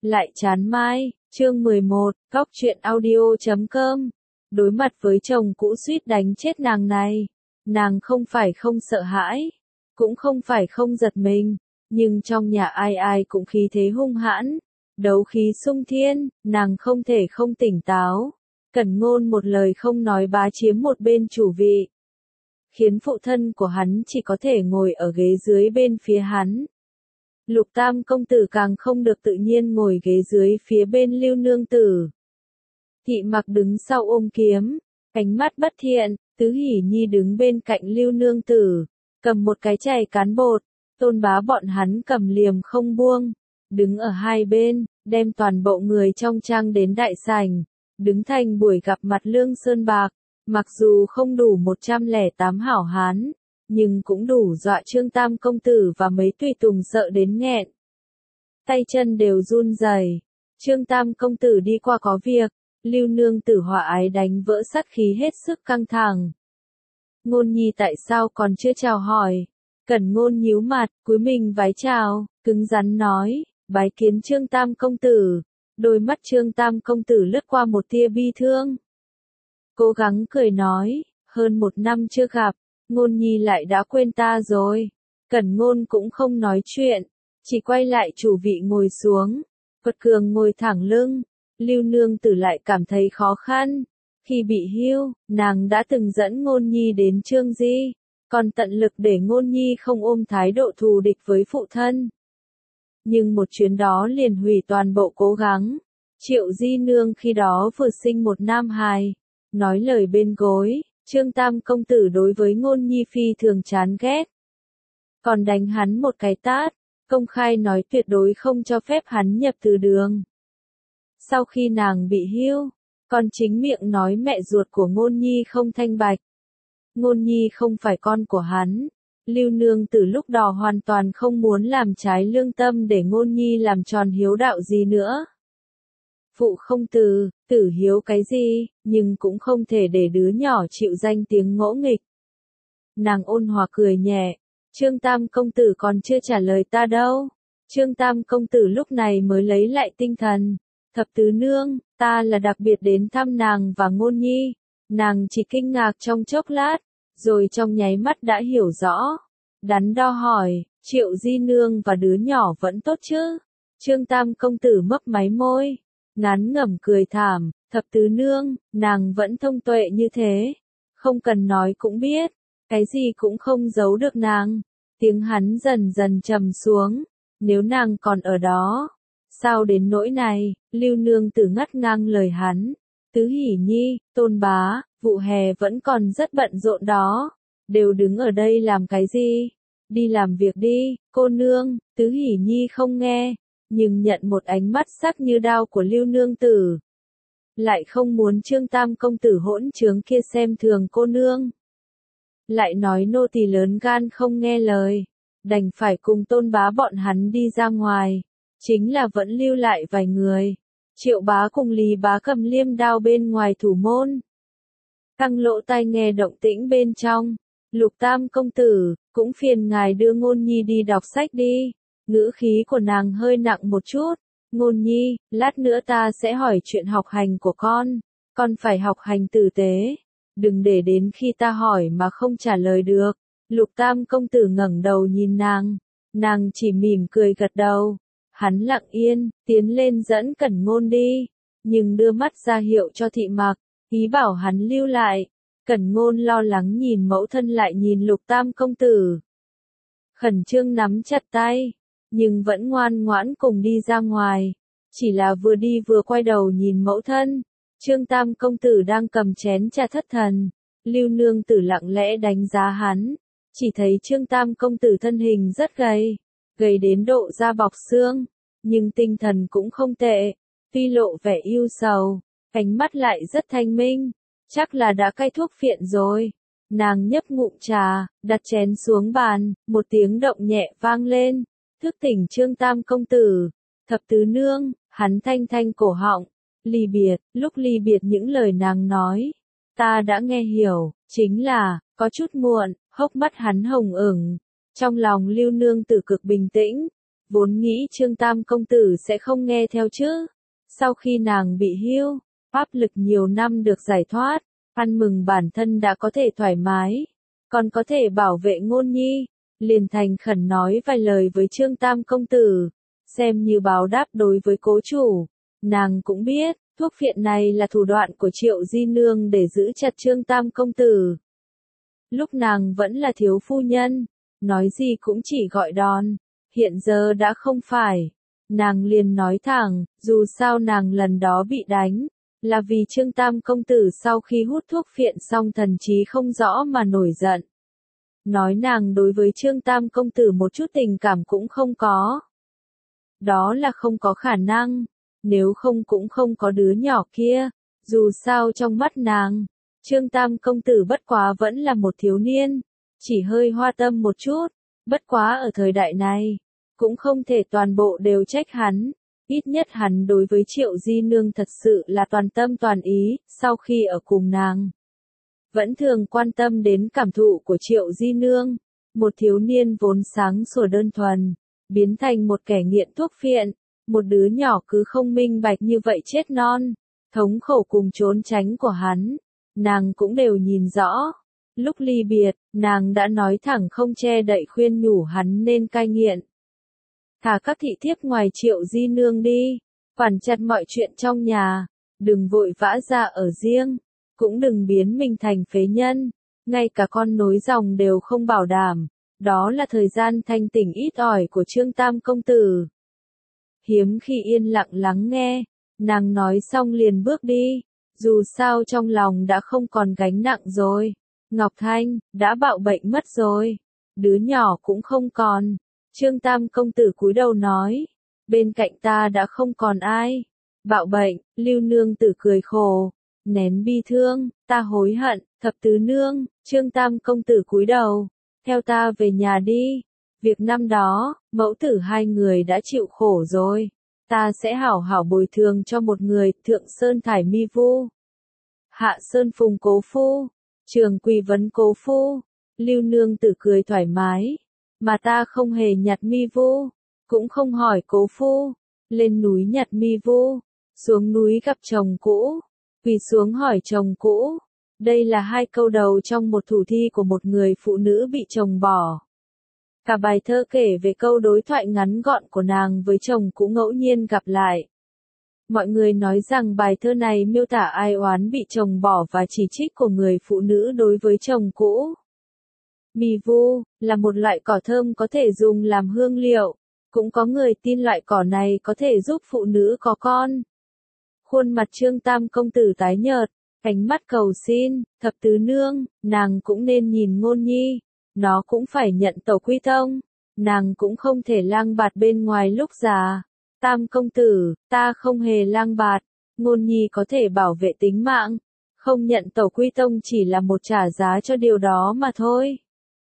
Lại chán mai, chương 11, góc truyện audio.com. Đối mặt với chồng cũ suýt đánh chết nàng này, nàng không phải không sợ hãi, cũng không phải không giật mình, nhưng trong nhà ai ai cũng khí thế hung hãn, đấu khí xung thiên, nàng không thể không tỉnh táo. Cẩn Ngôn một lời không nói bá chiếm một bên chủ vị, khiến phụ thân của hắn chỉ có thể ngồi ở ghế dưới bên phía hắn. Lục Tam công tử càng không được tự nhiên ngồi ghế dưới phía bên Lưu nương tử. Thị Mặc đứng sau ôm kiếm, ánh mắt bất thiện. Tứ Hỷ Nhi đứng bên cạnh Lưu nương tử, cầm một cái chày cán bột. Tôn Bá bọn hắn cầm liềm không buông, đứng ở hai bên, đem toàn bộ người trong trang đến đại sảnh, đứng thành buổi gặp mặt Lương Sơn Bạc. Mặc dù không đủ 108 hảo hán, nhưng cũng đủ dọa Trương Tam công tử và mấy tùy tùng sợ đến nghẹn. Tay chân đều run rẩy. Trương Tam công tử đi qua có việc, Lưu nương tử hòa ái đánh vỡ sát khí hết sức căng thẳng. Ngôn Nhi tại sao còn chưa chào hỏi? Cẩn Ngôn nhíu mặt, cúi mình vái chào, cứng rắn nói, bái kiến Trương Tam công tử. Đôi mắt Trương Tam công tử lướt qua một tia bi thương. Cố gắng cười nói, hơn 1 năm chưa gặp, Ngôn Nhi lại đã quên ta rồi. Cẩn Ngôn cũng không nói chuyện, chỉ quay lại chủ vị ngồi xuống. Quật Cường ngồi thẳng lưng, Lưu nương tử lại cảm thấy khó khăn. Khi bị hưu, nàng đã từng dẫn Ngôn Nhi đến Trương Di, còn tận lực để Ngôn Nhi không ôm thái độ thù địch với phụ thân. Nhưng một chuyến đó liền hủy toàn bộ cố gắng. Triệu Di nương khi đó vừa sinh một nam hài, nói lời bên gối. Trương Tam công tử đối với Ngôn Nhi phi thường chán ghét, còn đánh hắn một cái tát, công khai nói tuyệt đối không cho phép hắn nhập từ đường. Sau khi nàng bị hưu, còn chính miệng nói mẹ ruột của Ngôn Nhi không thanh bạch. Ngôn Nhi không phải con của hắn. Lưu nương tử lúc đó hoàn toàn không muốn làm trái lương tâm để Ngôn Nhi làm tròn hiếu đạo gì nữa. Phụ không từ, tử hiếu cái gì, nhưng cũng không thể để đứa nhỏ chịu danh tiếng ngỗ nghịch. Nàng ôn hòa cười nhẹ, Trương Tam công tử còn chưa trả lời ta đâu. Trương Tam công tử lúc này mới lấy lại tinh thần. Thập tứ nương, ta là đặc biệt đến thăm nàng và Ngôn Nhi. Nàng chỉ kinh ngạc trong chốc lát, rồi trong nháy mắt đã hiểu rõ. Đắn đo hỏi, Triệu Di nương và đứa nhỏ vẫn tốt chứ? Trương Tam công tử mấp máy môi, ngán ngẩm cười thảm, thập tứ nương, nàng vẫn thông tuệ như thế. Không cần nói cũng biết, cái gì cũng không giấu được nàng. Tiếng hắn dần dần trầm xuống, nếu nàng còn ở đó, sao đến nỗi này? Lưu nương tử ngắt ngang lời hắn. Tứ Hỷ Nhi, Tôn Bá, vụ hè vẫn còn rất bận rộn đó, đều đứng ở đây làm cái gì? Đi làm việc đi, cô nương. Tứ Hỷ Nhi không nghe, nhưng nhận một ánh mắt sắc như đao của Lưu nương tử. Lại không muốn Trương Tam công tử hỗn trướng kia xem thường cô nương. Lại nói nô tỳ lớn gan không nghe lời, đành phải cùng Tôn Bá bọn hắn đi ra ngoài, chính là vẫn lưu lại vài người. Triệu bá cùng Lý bá cầm liêm đao bên ngoài thủ môn. Căng lỗ tai nghe động tĩnh bên trong. Lục Tam công tử, cũng phiền ngài đưa Ngôn Nhi đi đọc sách đi. Ngữ khí của nàng hơi nặng một chút. Ngôn Nhi, lát nữa ta sẽ hỏi chuyện học hành của con phải học hành tử tế. Đừng để đến khi ta hỏi mà không trả lời được. Lục Tam công tử ngẩng đầu nhìn nàng chỉ mỉm cười gật đầu. Hắn lặng yên, tiến lên dẫn Cẩn Ngôn đi, nhưng đưa mắt ra hiệu cho Thị Mặc, ý bảo hắn lưu lại. Cẩn Ngôn lo lắng nhìn mẫu thân lại nhìn Lục Tam công tử. Khẩn trương nắm chặt tay, nhưng vẫn ngoan ngoãn cùng đi ra ngoài. Chỉ là vừa đi vừa quay đầu nhìn mẫu thân. Trương Tam công tử đang cầm chén trà thất thần. Lưu nương tử lặng lẽ đánh giá hắn. Chỉ thấy Trương Tam công tử thân hình rất gầy đến độ da bọc xương, nhưng tinh thần cũng không tệ. Tuy lộ vẻ ưu sầu, ánh mắt lại rất thanh minh, chắc là đã cai thuốc phiện rồi. Nàng nhấp ngụm trà, đặt chén xuống bàn, một tiếng động nhẹ vang lên, thức tỉnh Trương Tam công tử. Thập tứ nương, hắn thanh thanh cổ họng, ly biệt. Lúc ly biệt những lời nàng nói, ta đã nghe hiểu, chính là, có chút muộn. Hốc mắt hắn hồng ửng. Trong lòng Lưu nương tử cực bình tĩnh, Vốn nghĩ Trương Tam công tử sẽ không nghe theo chứ. Sau khi nàng bị hưu, áp lực nhiều năm được giải thoát, ăn mừng bản thân đã có thể thoải mái, còn có thể bảo vệ Ngôn Nhi, liền thành khẩn nói vài lời với Trương Tam công tử, xem như báo đáp đối với cố chủ. Nàng cũng biết, thuốc phiện này là thủ đoạn của Triệu Di Nương để giữ chặt Trương Tam công tử. Lúc nàng vẫn là thiếu phu nhân, nói gì cũng chỉ gọi đòn, hiện giờ đã không phải. Nàng liền nói thẳng, dù sao nàng lần đó bị đánh, là vì Trương Tam công tử sau khi hút thuốc phiện xong thần trí không rõ mà nổi giận. Nói nàng đối với Trương Tam công tử một chút tình cảm cũng không có. Đó là không có khả năng, nếu không cũng không có đứa nhỏ kia, dù sao trong mắt nàng, Trương Tam công tử bất quá vẫn là một thiếu niên, chỉ hơi hoa tâm một chút, bất quá ở thời đại này, cũng không thể toàn bộ đều trách hắn, ít nhất hắn đối với Triệu Di Nương thật sự là toàn tâm toàn ý, sau khi ở cùng nàng. Vẫn thường quan tâm đến cảm thụ của Triệu Di Nương, một thiếu niên vốn sáng sủa đơn thuần, biến thành một kẻ nghiện thuốc phiện, một đứa nhỏ cứ không minh bạch như vậy chết non, thống khổ cùng trốn tránh của hắn, nàng cũng đều nhìn rõ. Lúc ly biệt, nàng đã nói thẳng không che đậy khuyên nhủ hắn nên cai nghiện. Thả các thị thiếp ngoài Triệu Di Nương đi, quản chặt mọi chuyện trong nhà, đừng vội vã ra ở riêng, cũng đừng biến mình thành phế nhân, ngay cả con nối dòng đều không bảo đảm, đó là thời gian thanh tỉnh ít ỏi của Trương Tam công tử. Hiếm khi yên lặng lắng nghe, nàng nói xong liền bước đi, dù sao trong lòng đã không còn gánh nặng rồi. Ngọc Thanh, đã bạo bệnh mất rồi, đứa nhỏ cũng không còn. Trương Tam công tử cúi đầu nói, bên cạnh ta đã không còn ai. Bạo bệnh, Lưu Nương tử cười khổ, nén bi thương, ta hối hận, Thập tứ nương, Trương Tam công tử cúi đầu, theo ta về nhà đi. Việc năm đó, mẫu tử hai người đã chịu khổ rồi, ta sẽ hảo hảo bồi thường cho một người, Thượng Sơn thải mi vu, Hạ Sơn phùng cố phu, Trường Quỳ vấn cố phu. Lưu Nương tử cười thoải mái, mà ta không hề nhặt mi vu, cũng không hỏi cố phu, lên núi nhặt mi vu, xuống núi gặp chồng cũ, quỳ xuống hỏi chồng cũ. Đây là hai câu đầu trong một thủ thi của một người phụ nữ bị chồng bỏ. Cả bài thơ kể về câu đối thoại ngắn gọn của nàng với chồng cũ ngẫu nhiên gặp lại. Mọi người nói rằng bài thơ này miêu tả ai oán bị chồng bỏ và chỉ trích của người phụ nữ đối với chồng cũ. Mì vu là một loại cỏ thơm có thể dùng làm hương liệu, cũng có người tin loại cỏ này có thể giúp phụ nữ có con. Khuôn mặt Trương Tam công tử tái nhợt, ánh mắt cầu xin, Thập tứ nương, nàng cũng nên nhìn Ngôn Nhi, nó cũng phải nhận tẩu quy tông, nàng cũng không thể lang bạt bên ngoài lúc già. Tam công tử, ta không hề lang bạt, Ngôn Nhi có thể bảo vệ tính mạng, không nhận tẩu quy tông chỉ là một trả giá cho điều đó mà thôi.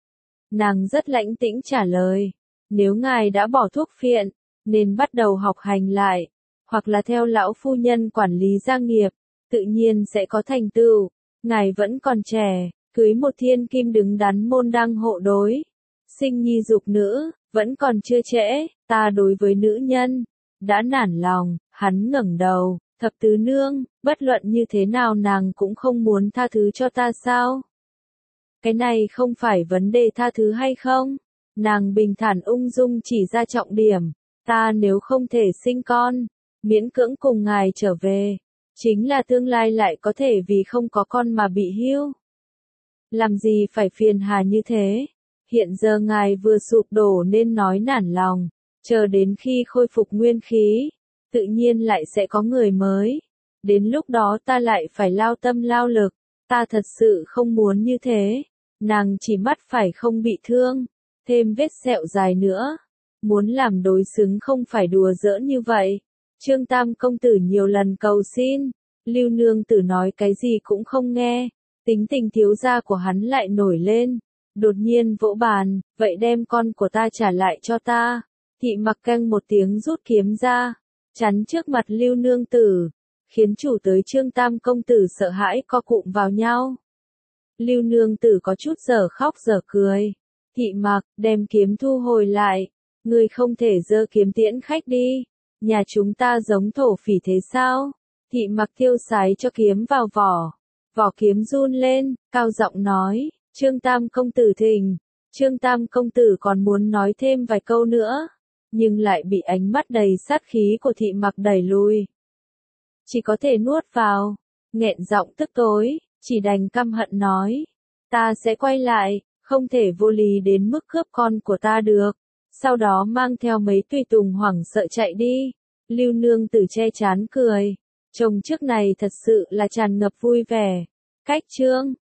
Nàng rất lãnh tĩnh trả lời, nếu ngài đã bỏ thuốc phiện, nên bắt đầu học hành lại, hoặc là theo lão phu nhân quản lý gia nghiệp, tự nhiên sẽ có thành tựu. Ngài vẫn còn trẻ, cưới một thiên kim đứng đắn môn đăng hộ đối, sinh nhi dục nữ, vẫn còn chưa trễ. Ta đối với nữ nhân đã nản lòng. Hắn ngẩng đầu, Thập tứ nương, bất luận như thế nào nàng cũng không muốn tha thứ cho ta sao? Cái này không phải vấn đề tha thứ hay không? Nàng bình thản ung dung chỉ ra trọng điểm, ta nếu không thể sinh con, miễn cưỡng cùng ngài trở về, chính là tương lai lại có thể vì không có con mà bị hưu. Làm gì phải phiền hà như thế? Hiện giờ ngài vừa sụp đổ nên nói nản lòng, chờ đến khi khôi phục nguyên khí, tự nhiên lại sẽ có người mới. Đến lúc đó ta lại phải lao tâm lao lực, ta thật sự không muốn như thế. Nàng chỉ mắt phải không bị thương, thêm vết sẹo dài nữa. Muốn làm đối xứng không phải đùa giỡn như vậy. Trương Tam công tử nhiều lần cầu xin, Lưu Nương tử nói cái gì cũng không nghe. Tính tình thiếu gia của hắn lại nổi lên, đột nhiên vỗ bàn, vậy đem con của ta trả lại cho ta. Thị Mặc căng một tiếng rút kiếm ra, chắn trước mặt Lưu Nương tử, khiến chủ tới Trương Tam công tử sợ hãi co cụm vào nhau. Lưu Nương tử có chút giờ khóc giờ cười. Thị Mặc đem kiếm thu hồi lại, Ngươi không thể giơ kiếm tiễn khách đi. Nhà chúng ta giống thổ phỉ thế sao? Thị Mặc tiêu sái cho kiếm vào vỏ. Vỏ kiếm run lên, cao giọng nói, Trương Tam công tử thỉnh. Trương Tam công tử còn muốn nói thêm vài câu nữa, nhưng lại bị ánh mắt đầy sát khí của Thị Mặc đẩy lùi. Chỉ có thể nuốt vào, nghẹn giọng tức tối, chỉ đành căm hận nói, ta sẽ quay lại, không thể vô lý đến mức cướp con của ta được. Sau đó mang theo mấy tùy tùng hoảng sợ chạy đi. Lưu Nương Tử che chán cười. Chồng trước này thật sự là tràn ngập vui vẻ. Cách chương